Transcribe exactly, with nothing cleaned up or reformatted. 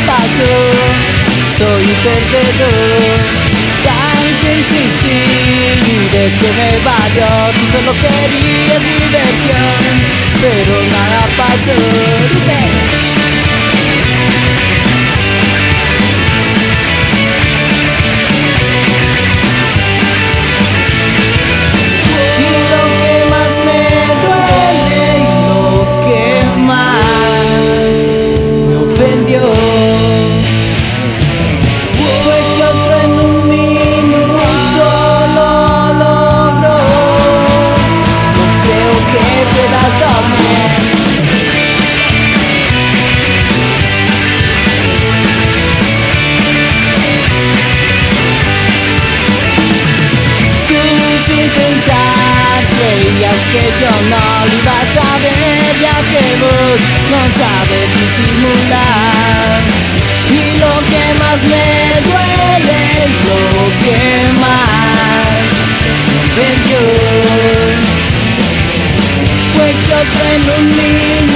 pasó, soy un perdedor. Tanto insistí, de que me valió, tú solo querías diversión, pero nada pasó. Dice: que yo no lo iba a saber, ya que vos no sabes disimular. Y lo que más me duele, lo que más me ofendió, fue que otro en un minuto